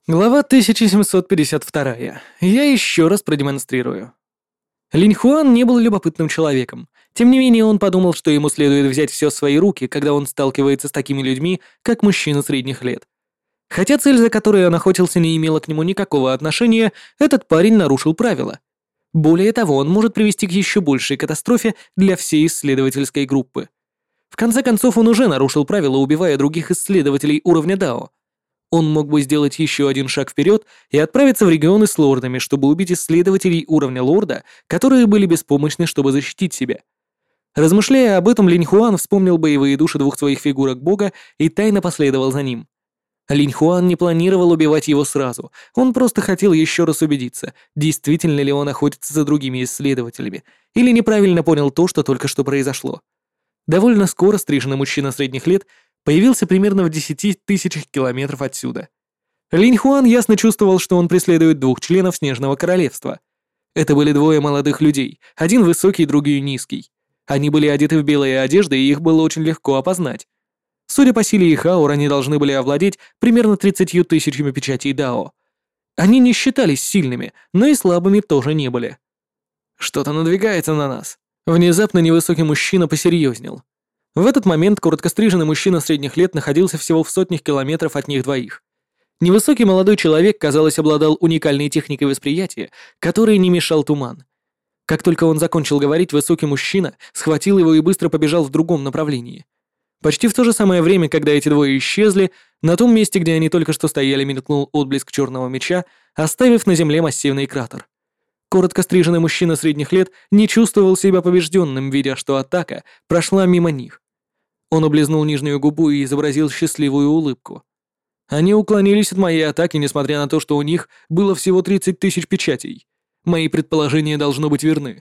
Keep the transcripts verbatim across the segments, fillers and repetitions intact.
Глава тысяча семьсот пятьдесят два. Я еще раз продемонстрирую. Линь Хуан не был любопытным человеком. Тем не менее, он подумал, что ему следует взять все в свои руки, когда он сталкивается с такими людьми, как мужчина средних лет. Хотя цель, за которой он охотился, не имела к нему никакого отношения, этот парень нарушил правила. Более того, он может привести к еще большей катастрофе для всей исследовательской группы. В конце концов, он уже нарушил правила, убивая других исследователей уровня Дао. Он мог бы сделать еще один шаг вперед и отправиться в регионы с лордами, чтобы убить исследователей уровня лорда, которые были беспомощны, чтобы защитить себя. Размышляя об этом, Линь Хуан вспомнил боевые души двух своих фигурок бога и тайно последовал за ним. Линь Хуан не планировал убивать его сразу, он просто хотел еще раз убедиться, действительно ли он охотится за другими исследователями, или неправильно понял то, что только что произошло. Довольно скоро стриженный мужчина средних лет появился примерно в десяти тысячах километров отсюда. Линь Хуан ясно чувствовал, что он преследует двух членов Снежного Королевства. Это были двое молодых людей, один высокий, другой низкий. Они были одеты в белые одежды, и их было очень легко опознать. Судя по силе их аур, они должны были овладеть примерно тридцатью тысячами печатей Дао. Они не считались сильными, но и слабыми тоже не были. Что-то надвигается на нас. Внезапно невысокий мужчина посерьезнел. В этот момент короткостриженный мужчина средних лет находился всего в сотнях километров от них двоих. Невысокий молодой человек, казалось, обладал уникальной техникой восприятия, которой не мешал туман. Как только он закончил говорить, высокий мужчина схватил его и быстро побежал в другом направлении. Почти в то же самое время, когда эти двое исчезли, на том месте, где они только что стояли, мелькнул отблеск черного меча, оставив на земле массивный кратер. Коротко стриженный мужчина средних лет не чувствовал себя побежденным, видя, что атака прошла мимо них. Он облизнул нижнюю губу и изобразил счастливую улыбку. Они уклонились от моей атаки, несмотря на то, что у них было всего тридцать тысяч печатей. Мои предположения должно быть верны.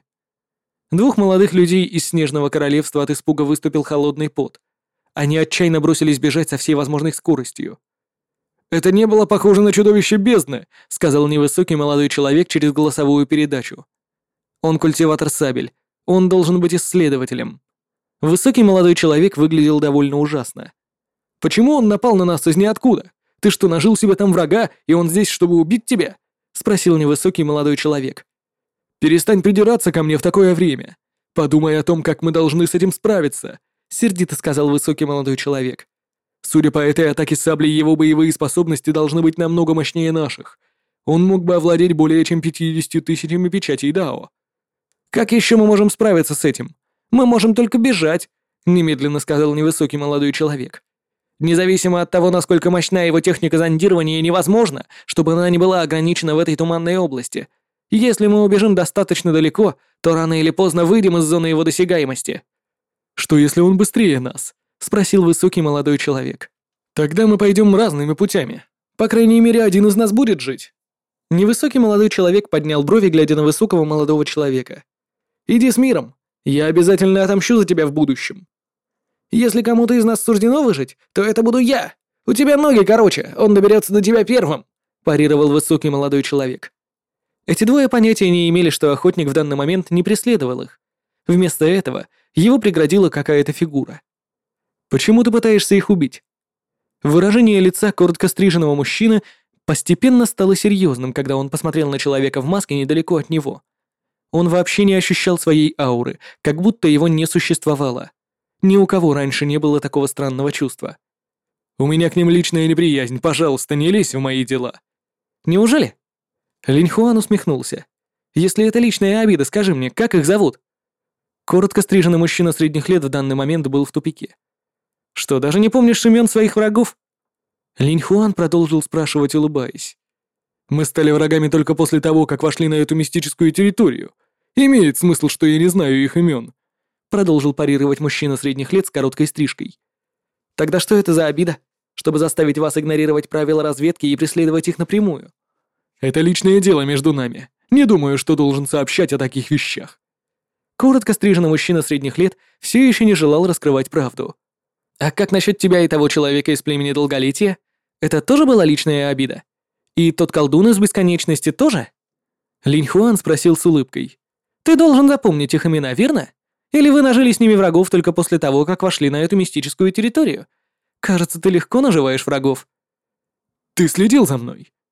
Двух молодых людей из Снежного Королевства от испуга выступил холодный пот. Они отчаянно бросились бежать со всей возможной скоростью. «Это не было похоже на чудовище бездны», — сказал невысокий молодой человек через голосовую передачу. «Он культиватор сабель. Он должен быть исследователем». Высокий молодой человек выглядел довольно ужасно. «Почему он напал на нас из ниоткуда? Ты что, нажил себе там врага, и он здесь, чтобы убить тебя?» — спросил невысокий молодой человек. «Перестань придираться ко мне в такое время. Подумай о том, как мы должны с этим справиться», — сердито сказал высокий молодой человек. «Судя по этой атаке саблей, его боевые способности должны быть намного мощнее наших. Он мог бы овладеть более чем пятьюдесятью тысячами печатей Дао». «Как еще мы можем справиться с этим? Мы можем только бежать», — немедленно сказал невысокий молодой человек. «Независимо от того, насколько мощна его техника зондирования, невозможно, чтобы она не была ограничена в этой туманной области. Если мы убежим достаточно далеко, то рано или поздно выйдем из зоны его досягаемости». «Что если он быстрее нас?» — спросил высокий молодой человек. «Тогда мы пойдем разными путями. По крайней мере, один из нас будет жить». Невысокий молодой человек поднял брови, глядя на высокого молодого человека. «Иди с миром. Я обязательно отомщу за тебя в будущем. Если кому-то из нас суждено выжить, то это буду я. У тебя ноги короче, он доберется до тебя первым», — парировал высокий молодой человек. Эти двое понятия не имели, что охотник в данный момент не преследовал их. Вместо этого его преградила какая-то фигура. «Почему ты пытаешься их убить?» Выражение лица коротко стриженного мужчины постепенно стало серьезным, когда он посмотрел на человека в маске недалеко от него. Он вообще не ощущал своей ауры, как будто его не существовало. Ни у кого раньше не было такого странного чувства. «У меня к ним личная неприязнь, пожалуйста, не лезь в мои дела». «Неужели?» Линь Хуан усмехнулся. «Если это личная обида, скажи мне, как их зовут?» Коротко стриженный мужчина средних лет в данный момент был в тупике. «Что, даже не помнишь имен своих врагов?» Линь Хуан продолжил спрашивать, улыбаясь. «Мы стали врагами только после того, как вошли на эту мистическую территорию. Имеет смысл, что я не знаю их имен», — продолжил парировать мужчина средних лет с короткой стрижкой. «Тогда что это за обида? Чтобы заставить вас игнорировать правила разведки и преследовать их напрямую?» «Это личное дело между нами. Не думаю, что должен сообщать о таких вещах». Коротко стриженный мужчина средних лет все еще не желал раскрывать правду. «А как насчет тебя и того человека из племени Долголетия? Это тоже была личная обида? И тот колдун из Бесконечности тоже?» Линь Хуан спросил с улыбкой. «Ты должен запомнить их имена, верно? Или вы нажили с ними врагов только после того, как вошли на эту мистическую территорию? Кажется, ты легко наживаешь врагов». «Ты следил за мной?»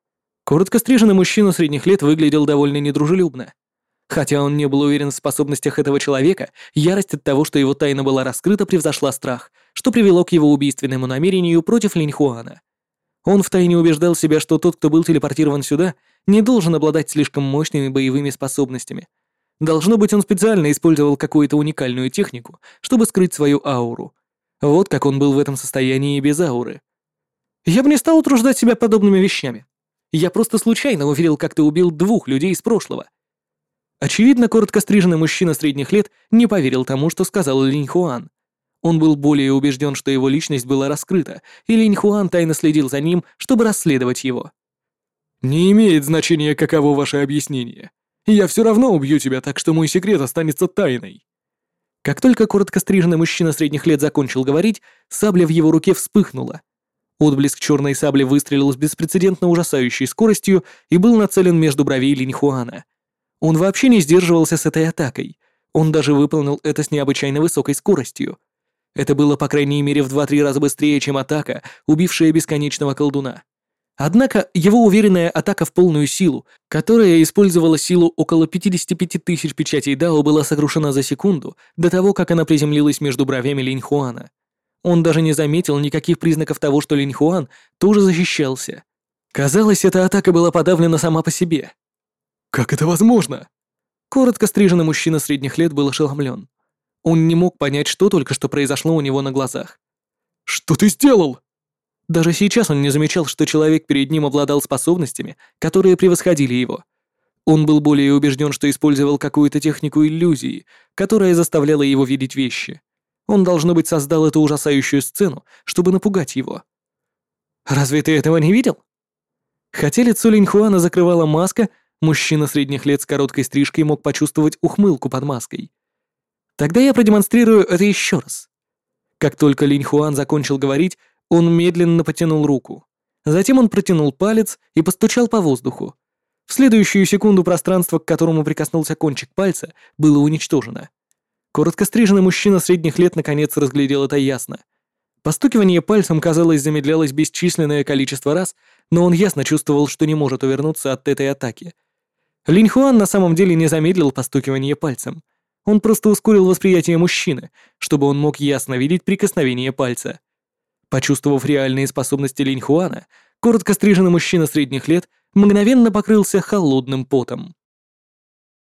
Коротко стриженный мужчина средних лет выглядел довольно недружелюбно. Хотя он не был уверен в способностях этого человека, ярость от того, что его тайна была раскрыта, превзошла страх, что привело к его убийственному намерению против Линьхуана. Он втайне убеждал себя, что тот, кто был телепортирован сюда, не должен обладать слишком мощными боевыми способностями. Должно быть, он специально использовал какую-то уникальную технику, чтобы скрыть свою ауру. Вот как он был в этом состоянии без ауры. Я бы не стал утруждать себя подобными вещами. Я просто случайно увидел, как ты убил двух людей из прошлого. Очевидно, коротко стриженный мужчина средних лет не поверил тому, что сказал Линьхуан. Он был более убежден, что его личность была раскрыта, и Линьхуан тайно следил за ним, чтобы расследовать его. «Не имеет значения, каково ваше объяснение. Я все равно убью тебя, так что мой секрет останется тайной». Как только коротко стриженный мужчина средних лет закончил говорить, сабля в его руке вспыхнула. Отблеск черной сабли выстрелил с беспрецедентно ужасающей скоростью и был нацелен между бровей Линьхуана. Он вообще не сдерживался с этой атакой. Он даже выполнил это с необычайно высокой скоростью. Это было по крайней мере в два-три раза быстрее, чем атака, убившая бесконечного колдуна. Однако его уверенная атака в полную силу, которая использовала силу около пятьдесят пять тысяч печатей Дао, была сокрушена за секунду до того, как она приземлилась между бровями Линьхуана. Он даже не заметил никаких признаков того, что Линьхуан тоже защищался. Казалось, эта атака была подавлена сама по себе. «Как это возможно?» Коротко стриженный мужчина средних лет был ошеломлен. Он не мог понять, что только что произошло у него на глазах. «Что ты сделал?» Даже сейчас он не замечал, что человек перед ним обладал способностями, которые превосходили его. Он был более убежден, что использовал какую-то технику иллюзии, которая заставляла его видеть вещи. Он, должно быть, создал эту ужасающую сцену, чтобы напугать его. «Разве ты этого не видел?» Хотя лицо Линьхуана закрывала маска, мужчина средних лет с короткой стрижкой мог почувствовать ухмылку под маской. Тогда я продемонстрирую это еще раз. Как только Линьхуан закончил говорить, он медленно потянул руку. Затем он протянул палец и постучал по воздуху. В следующую секунду пространство, к которому прикоснулся кончик пальца, было уничтожено. Коротко стриженный мужчина средних лет наконец разглядел это ясно. Постукивание пальцем, казалось, замедлялось бесчисленное количество раз, но он ясно чувствовал, что не может увернуться от этой атаки. Линьхуан на самом деле не замедлил постукивание пальцем. Он просто ускорил восприятие мужчины, чтобы он мог ясно видеть прикосновение пальца. Почувствовав реальные способности Линьхуана, коротко стриженный мужчина средних лет мгновенно покрылся холодным потом.